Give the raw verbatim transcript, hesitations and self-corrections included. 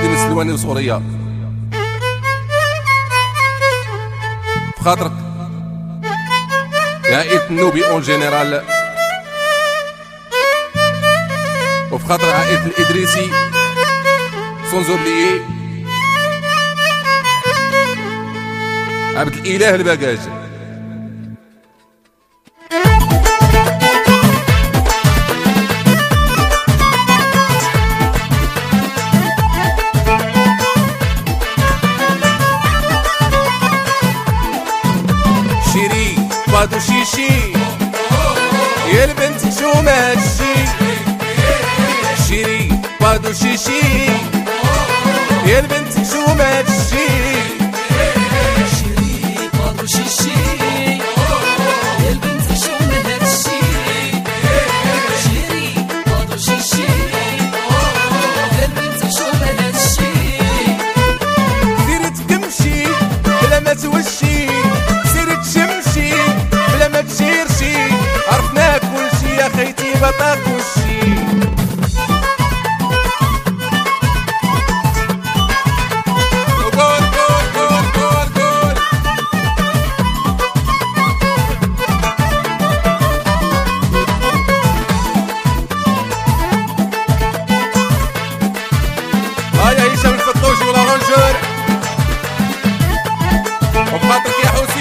ولدي من سلواني وسوريا بخاطرك يا عائلة النوبي اون جينيرال، وفي خاطر عائلة الإدريسي سونز اوبليي عبد الإله الباجاج. شيري بادو شيشي يا البنت شو ماشي، شيري بادو شيشي يا البنت شو ماشي، شيري بادو شيشي يا البنت شو ماشي، شيري بادو شيشي يا البنت شو ماشي. سيري تكمشي بلا ما توشي، سيري تشمشي بلا ما تشيرشي، عرفنا كلشي يا خيتي بطاق وشي. هاي هشام الفطوشي ولا رونجور وبخاطرك يا حسين